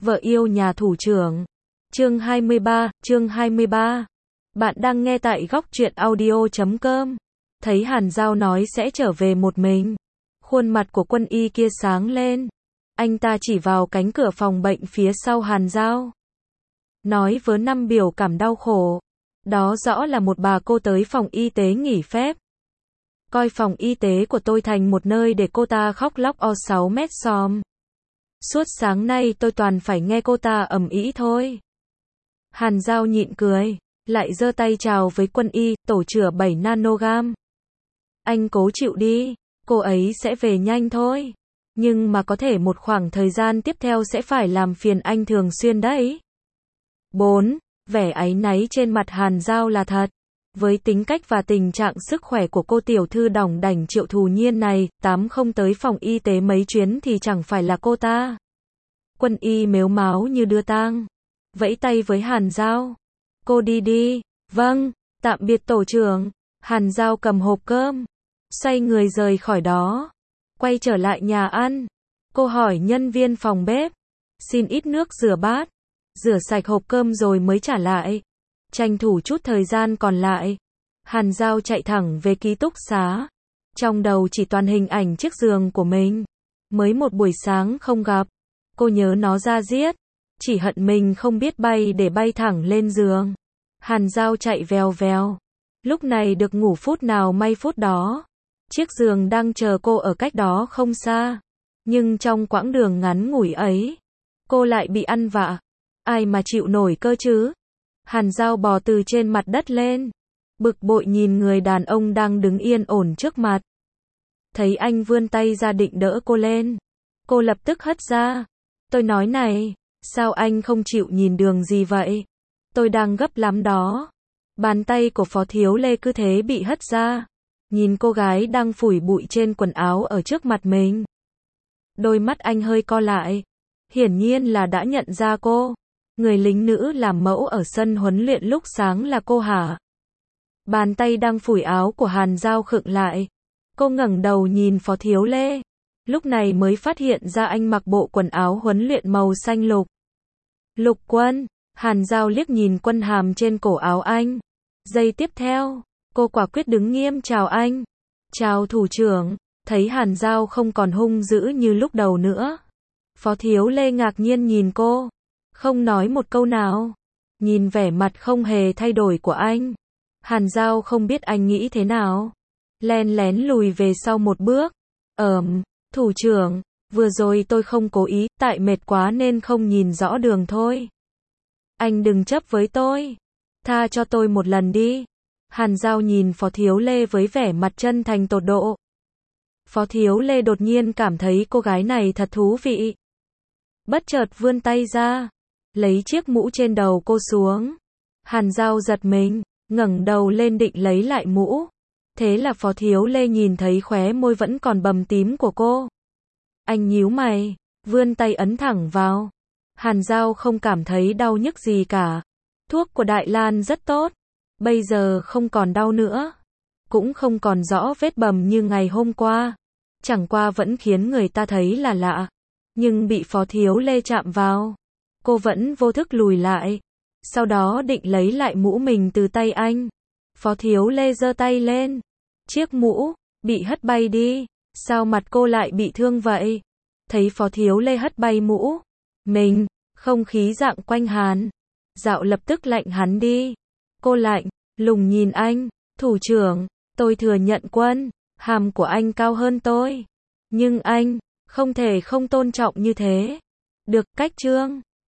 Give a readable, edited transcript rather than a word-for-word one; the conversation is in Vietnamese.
Vợ yêu nhà thủ trưởng. Chương 23. Bạn đang nghe tại góc truyện audio.com. Thấy Hàn Giao nói sẽ trở về một mình. Khuôn mặt của Quân Y kia sáng lên. Anh ta chỉ vào cánh cửa phòng bệnh phía sau Hàn Giao. Nói với năm biểu cảm đau khổ. Đó rõ là một bà cô tới phòng y tế nghỉ phép. Coi phòng y tế của tôi thành một nơi để cô ta khóc lóc o 6 mét xòm. Suốt sáng nay tôi toàn phải nghe cô ta ầm ĩ thôi. Hàn Giao nhịn cười, lại giơ tay chào với Quân Y, tổ chữa 7 nanogam. Anh cố chịu đi, cô ấy sẽ về nhanh thôi. Nhưng mà có thể một khoảng thời gian tiếp theo sẽ phải làm phiền anh thường xuyên đấy. 4. Vẻ áy náy trên mặt Hàn Giao là thật. Với tính cách và tình trạng sức khỏe của cô tiểu thư đỏng đảnh Triệu Thù Nhiên này, không tới phòng y tế mấy chuyến thì chẳng phải là cô ta. Quân Y mếu máo như đưa tang. Vẫy tay với Hàn Giao. Cô đi đi. Vâng, tạm biệt tổ trưởng. Hàn Giao cầm hộp cơm. Xoay người rời khỏi đó. Quay trở lại nhà ăn. Cô hỏi nhân viên phòng bếp. Xin ít nước rửa bát. Rửa sạch hộp cơm rồi mới trả lại. Tranh thủ chút thời gian còn lại. Hàn Giao chạy thẳng về ký túc xá. Trong đầu chỉ toàn hình ảnh chiếc giường của mình. Mới một buổi sáng không gặp. Cô nhớ nó ra giết. Chỉ hận mình không biết bay để bay thẳng lên giường. Hàn Giao chạy vèo vèo. Lúc này được ngủ phút nào may phút đó. Chiếc giường đang chờ cô ở cách đó không xa. Nhưng trong quãng đường ngắn ngủi ấy, cô lại bị ăn vạ. Ai mà chịu nổi cơ chứ? Hàn Giao bò từ trên mặt đất lên. Bực bội nhìn người đàn ông đang đứng yên ổn trước mặt. Thấy anh vươn tay ra định đỡ cô lên. Cô lập tức hất ra. Tôi nói này, sao anh không chịu nhìn đường gì vậy? Tôi đang gấp lắm đó. Bàn tay của Phó Thiếu Lê cứ thế bị hất ra. Nhìn cô gái đang phủi bụi trên quần áo ở trước mặt mình. Đôi mắt anh hơi co lại. Hiển nhiên là đã nhận ra cô. Người lính nữ làm mẫu ở sân huấn luyện lúc sáng là cô hả? Bàn tay đang phủi áo của Hàn Giao khựng lại. Cô ngẩng đầu nhìn Phó Thiếu Lê. Lúc này mới phát hiện ra anh mặc bộ quần áo huấn luyện màu xanh lục. Lục Quân. Hàn Giao liếc nhìn quân hàm trên cổ áo anh. Giây tiếp theo, cô quả quyết đứng nghiêm chào anh. Chào thủ trưởng. Thấy Hàn Giao không còn hung dữ như lúc đầu nữa. Phó Thiếu Lê ngạc nhiên nhìn cô. Không nói một câu nào. Nhìn vẻ mặt không hề thay đổi của anh. Hàn Giao không biết anh nghĩ thế nào. Len lén lùi về sau một bước. Thủ trưởng, vừa rồi tôi không cố ý, tại mệt quá nên không nhìn rõ đường thôi. Anh đừng chấp với tôi. Tha cho tôi một lần đi. Hàn Giao nhìn Phó Thiếu Lê với vẻ mặt chân thành tột độ. Phó Thiếu Lê đột nhiên cảm thấy cô gái này thật thú vị. Bất chợt vươn tay ra. Lấy chiếc mũ trên đầu cô xuống. Hàn Giao giật mình, ngẩng đầu lên định lấy lại mũ. Thế là Phó Thiếu Lê nhìn thấy khóe môi vẫn còn bầm tím của cô. Anh nhíu mày, vươn tay ấn thẳng vào. Hàn Giao không cảm thấy đau nhức gì cả. Thuốc của Đại Lan rất tốt. Bây giờ không còn đau nữa. Cũng không còn rõ vết bầm như ngày hôm qua. Chẳng qua vẫn khiến người ta thấy là lạ. Nhưng bị Phó Thiếu Lê chạm vào. Cô vẫn vô thức lùi lại. Sau đó định lấy lại mũ mình từ tay anh. Phó Thiếu Lê giơ tay lên. Chiếc mũ bị hất bay đi. Sao mặt cô lại bị thương vậy? Thấy Phó Thiếu Lê hất bay mũ mình, không khí dạng quanh Hàn Dạo lập tức lạnh hắn đi. Cô lạnh lùng nhìn anh. Thủ trưởng, tôi thừa nhận quân hàm của anh cao hơn tôi. Nhưng anh không thể không tôn trọng như thế. Được, cách chương